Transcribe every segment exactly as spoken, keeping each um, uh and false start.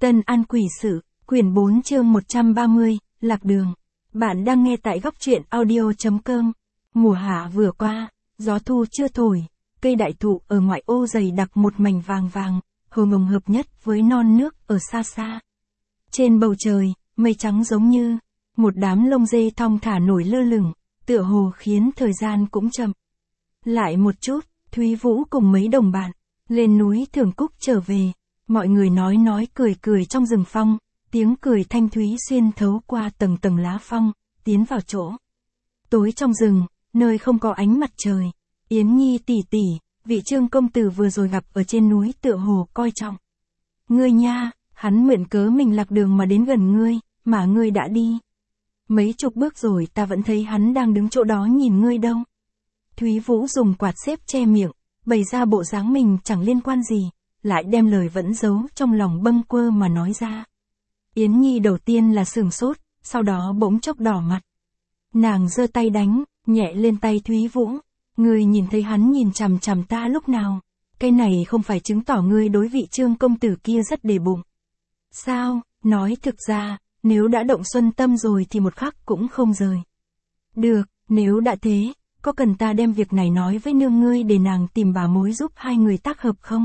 Tân An Quỷ Sự, quyển bốn chương một trăm ba mươi, Lạc Đường. Bạn đang nghe tại góc truyện audio.com. Mùa hạ vừa qua, gió thu chưa thổi, cây đại thụ ở ngoại ô dày đặc một mảnh vàng vàng, hồng hồng hợp nhất với non nước ở xa xa. Trên bầu trời, mây trắng giống như một đám lông dê thong thả nổi lơ lửng, tựa hồ khiến thời gian cũng chậm lại một chút. Thúy Vũ cùng mấy đồng bạn lên núi Thưởng Cúc trở về, mọi người nói nói cười cười trong rừng phong, tiếng cười thanh thúy xuyên thấu qua tầng tầng lá phong, tiến vào chỗ tối trong rừng, nơi không có ánh mặt trời. Yến Nhi tỷ tỷ, vị Trương công tử vừa rồi gặp ở trên núi tựa hồ coi trọng ngươi nha, hắn mượn cớ mình lạc đường mà đến gần ngươi, mà ngươi đã đi mấy chục bước rồi ta vẫn thấy hắn đang đứng chỗ đó nhìn ngươi đâu. Thúy Vũ dùng quạt xếp che miệng, bày ra bộ dáng mình chẳng liên quan gì, lại đem lời vẫn giấu trong lòng bâng quơ mà nói ra. Yến Nhi đầu tiên là sửng sốt, sau đó bỗng chốc đỏ mặt. Nàng giơ tay đánh nhẹ lên tay Thúy Vũ. Ngươi nhìn thấy hắn nhìn chằm chằm ta lúc nào? Cái này không phải chứng tỏ ngươi đối vị Trương công tử kia rất đề bụng sao? Nói thực ra, nếu đã động xuân tâm rồi thì một khắc cũng không rời được. Nếu đã thế, có cần ta đem việc này nói với nương ngươi để nàng tìm bà mối giúp hai người tác hợp không?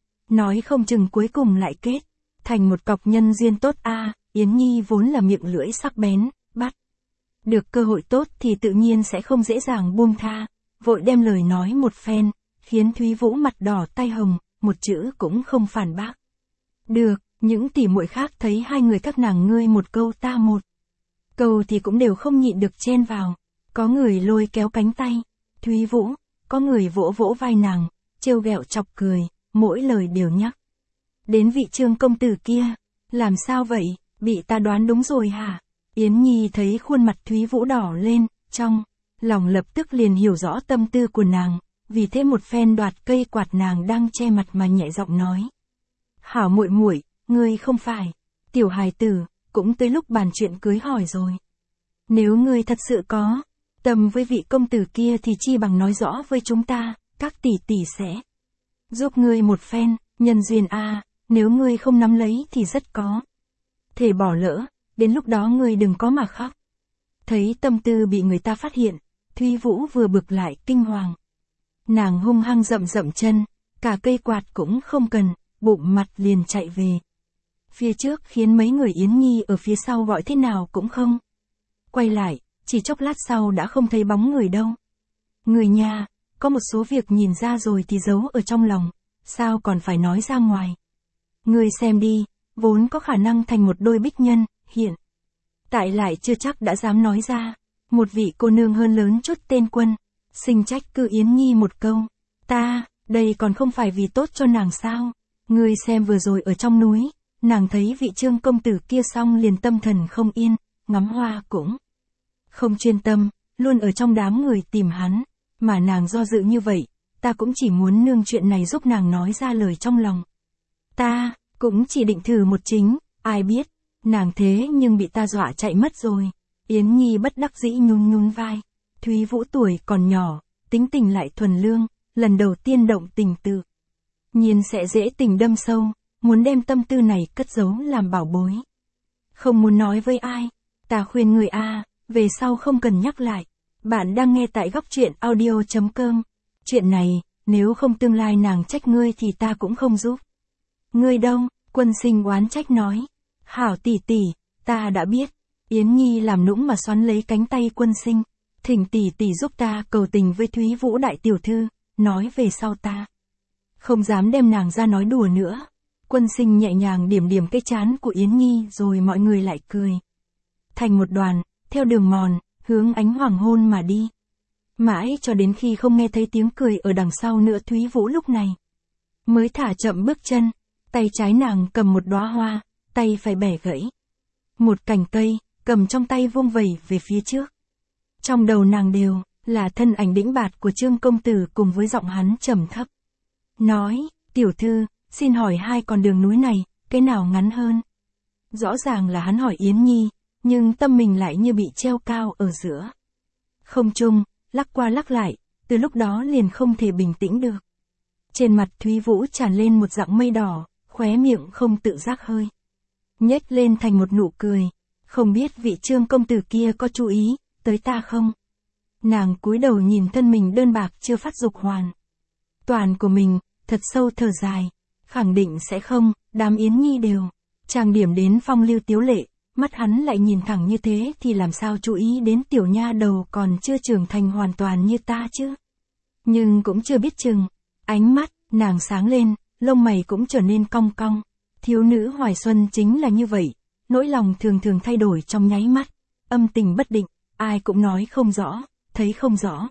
Nói không chừng cuối cùng lại kết thành một cọc nhân duyên tốt a. À, Yến Nhi vốn là miệng lưỡi sắc bén, bắt được cơ hội tốt thì tự nhiên sẽ không dễ dàng buông tha, vội đem lời nói một phen, khiến Thúy Vũ mặt đỏ tay hồng, một chữ cũng không phản bác. Được, những tỉ muội khác thấy hai người các nàng ngươi một câu ta một câu thì cũng đều không nhịn được chen vào. Có người lôi kéo cánh tay Thúy Vũ, có người vỗ vỗ vai nàng, trêu ghẹo chọc cười, mỗi lời đều nhắc đến vị Trương công tử kia. Làm sao vậy, bị ta đoán đúng rồi hả? Yến Nhi thấy khuôn mặt Thúy Vũ đỏ lên, trong lòng lập tức liền hiểu rõ tâm tư của nàng, vì thế một phen đoạt cây quạt nàng đang che mặt mà nhẹ giọng nói: "Hảo muội muội, ngươi không phải tiểu hài tử, cũng tới lúc bàn chuyện cưới hỏi rồi. Nếu ngươi thật sự có tâm với vị công tử kia thì chi bằng nói rõ với chúng ta, các tỷ tỷ sẽ giúp ngươi một phen, nhân duyên a, à, nếu ngươi không nắm lấy thì rất có thể bỏ lỡ, đến lúc đó ngươi đừng có mà khóc." Thấy tâm tư bị người ta phát hiện, Thúy Vũ vừa bực lại kinh hoàng. Nàng hung hăng dậm dậm chân, cả cây quạt cũng không cần, bụng mặt liền chạy về phía trước, khiến mấy người Yến Nhi ở phía sau gọi thế nào cũng không quay lại, chỉ chốc lát sau đã không thấy bóng người đâu. Người nhà, có một số việc nhìn ra rồi thì giấu ở trong lòng, sao còn phải nói ra ngoài. Ngươi xem đi, vốn có khả năng thành một đôi bích nhân, hiện tại lại chưa chắc đã dám nói ra. Một vị cô nương hơn lớn chút tên Quân Sinh trách cứ Yến Nhi một câu: "Ta, đây còn không phải vì tốt cho nàng sao? Ngươi xem vừa rồi ở trong núi, nàng thấy vị Trương công tử kia xong liền tâm thần không yên, ngắm hoa cũng không chuyên tâm, luôn ở trong đám người tìm hắn, mà nàng do dự như vậy, ta cũng chỉ muốn nương chuyện này giúp nàng nói ra lời trong lòng. Ta cũng chỉ định thử một chính, ai biết, nàng thế nhưng bị ta dọa chạy mất rồi." Yến Nhi bất đắc dĩ nhún nhún vai. Thúy Vũ tuổi còn nhỏ, tính tình lại thuần lương, lần đầu tiên động tình tự nhiên sẽ dễ tình đâm sâu, muốn đem tâm tư này cất giấu làm bảo bối, không muốn nói với ai. Ta khuyên người a, à, về sau không cần nhắc lại. Bạn đang nghe tại góc truyện audio.com. Chuyện này, nếu không tương lai nàng trách ngươi thì ta cũng không giúp ngươi đâu. Quân Sinh oán trách nói: "Hảo tỷ tỷ, ta đã biết." Yến Nhi làm nũng mà xoắn lấy cánh tay Quân Sinh: "Thỉnh tỷ tỷ giúp ta cầu tình với Thúy Vũ đại tiểu thư, nói về sau ta không dám đem nàng ra nói đùa nữa." Quân Sinh nhẹ nhàng điểm điểm cái trán của Yến Nhi rồi mọi người lại cười thành một đoàn, theo đường mòn, hướng ánh hoàng hôn mà đi. Mãi cho đến khi không nghe thấy tiếng cười ở đằng sau nữa, Thúy Vũ lúc này mới thả chậm bước chân. Tay trái nàng cầm một đóa hoa, tay phải bẻ gãy một cành cây, cầm trong tay vung vẩy về phía trước. Trong đầu nàng đều là thân ảnh đĩnh bạt của Trương công tử cùng với giọng hắn trầm thấp nói: "Tiểu thư, xin hỏi hai con đường núi này, cái nào ngắn hơn?" Rõ ràng là hắn hỏi Yến Nhi, nhưng tâm mình lại như bị treo cao ở giữa không trung, lắc qua lắc lại, từ lúc đó liền không thể bình tĩnh được. Trên mặt Thúy Vũ tràn lên một dạng mây đỏ, khóe miệng không tự giác hơi nhếch lên thành một nụ cười. Không biết vị Trương công tử kia có chú ý tới ta không? Nàng cúi đầu nhìn thân mình đơn bạc chưa phát dục hoàn toàn của mình, thật sâu thở dài. Khẳng định sẽ không, đám Yến Nhi đều trang điểm đến phong lưu tiếu lệ, mắt hắn lại nhìn thẳng như thế thì làm sao chú ý đến tiểu nha đầu còn chưa trưởng thành hoàn toàn như ta chứ? Nhưng cũng chưa biết chừng, ánh mắt nàng sáng lên, lông mày cũng trở nên cong cong. Thiếu nữ hoài xuân chính là như vậy, nỗi lòng thường thường thay đổi trong nháy mắt, âm tình bất định, ai cũng nói không rõ, thấy không rõ.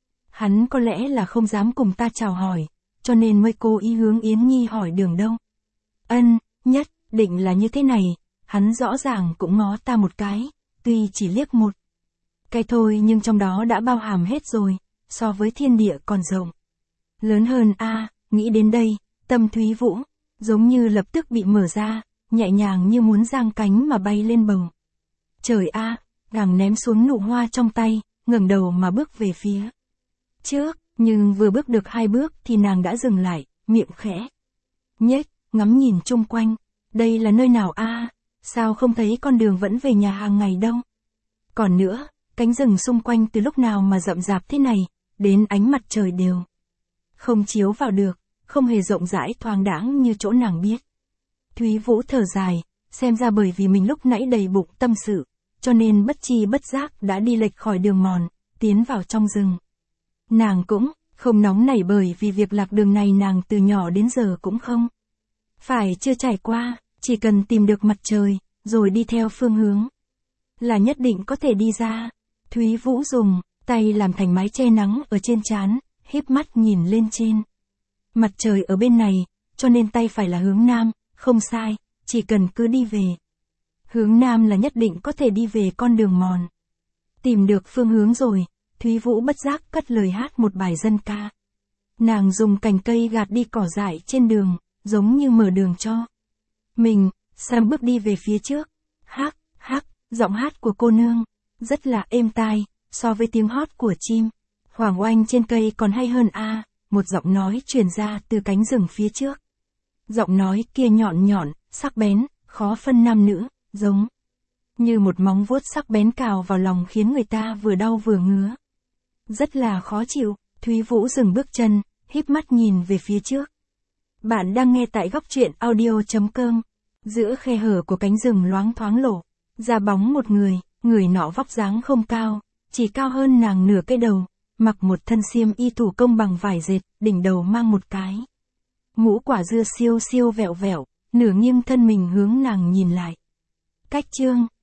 Hắn có lẽ là không dám cùng ta chào hỏi, cho nên mới cố ý hướng Yến Nhi hỏi đường đâu. Ân, nhất định là như thế này, hắn rõ ràng cũng ngó ta một cái, tuy chỉ liếc một cái thôi nhưng trong đó đã bao hàm hết rồi, so với thiên địa còn rộng lớn hơn a. Nghĩ đến đây, tâm Thúy Vũ giống như lập tức bị mở ra, nhẹ nhàng như muốn giang cánh mà bay lên bầu trời a. Nàng ném xuống nụ hoa trong tay, ngẩng đầu mà bước về phía trước, nhưng vừa bước được hai bước thì nàng đã dừng lại, miệng khẽ nhếch, ngắm nhìn chung quanh. Đây là nơi nào a? Sao không thấy con đường vẫn về nhà hàng ngày đâu? Còn nữa, cánh rừng xung quanh từ lúc nào mà rậm rạp thế này, đến ánh mặt trời đều không chiếu vào được, không hề rộng rãi thoáng đãng như chỗ nàng biết. Thúy Vũ thở dài, xem ra bởi vì mình lúc nãy đầy bụng tâm sự, cho nên bất chi bất giác đã đi lệch khỏi đường mòn, tiến vào trong rừng. Nàng cũng không nóng nảy bởi vì việc lạc đường này nàng từ nhỏ đến giờ cũng không phải chưa trải qua, chỉ cần tìm được mặt trời, rồi đi theo phương hướng là nhất định có thể đi ra. Thúy Vũ dùng tay làm thành mái che nắng ở trên trán, híp mắt nhìn lên trên. Mặt trời ở bên này, cho nên tay phải là hướng nam, không sai, chỉ cần cứ đi về hướng nam là nhất định có thể đi về con đường mòn. Tìm được phương hướng rồi, Thúy Vũ bất giác cất lời hát một bài dân ca. Nàng dùng cành cây gạt đi cỏ dại trên đường, giống như mở đường cho mình, Sam bước đi về phía trước. Hắc, hắc, giọng hát của cô nương rất là êm tai, so với tiếng hót của chim hoàng oanh trên cây còn hay hơn a. Một giọng nói truyền ra từ cánh rừng phía trước. Giọng nói kia nhọn nhọn, sắc bén, khó phân nam nữ, giống như một móng vuốt sắc bén cào vào lòng khiến người ta vừa đau vừa ngứa. Rất là khó chịu. Thúy Vũ dừng bước chân, híp mắt nhìn về phía trước. Bạn đang nghe tại góc truyện audio chấm com. Giữa khe hở của cánh rừng loáng thoáng lộ ra bóng một người, người nọ vóc dáng không cao, chỉ cao hơn nàng nửa cái đầu, mặc một thân xiêm y thủ công bằng vải dệt, đỉnh đầu mang một cái mũ quả dưa siêu siêu vẹo vẹo, nửa nghiêng thân mình hướng nàng nhìn lại. Cách Trương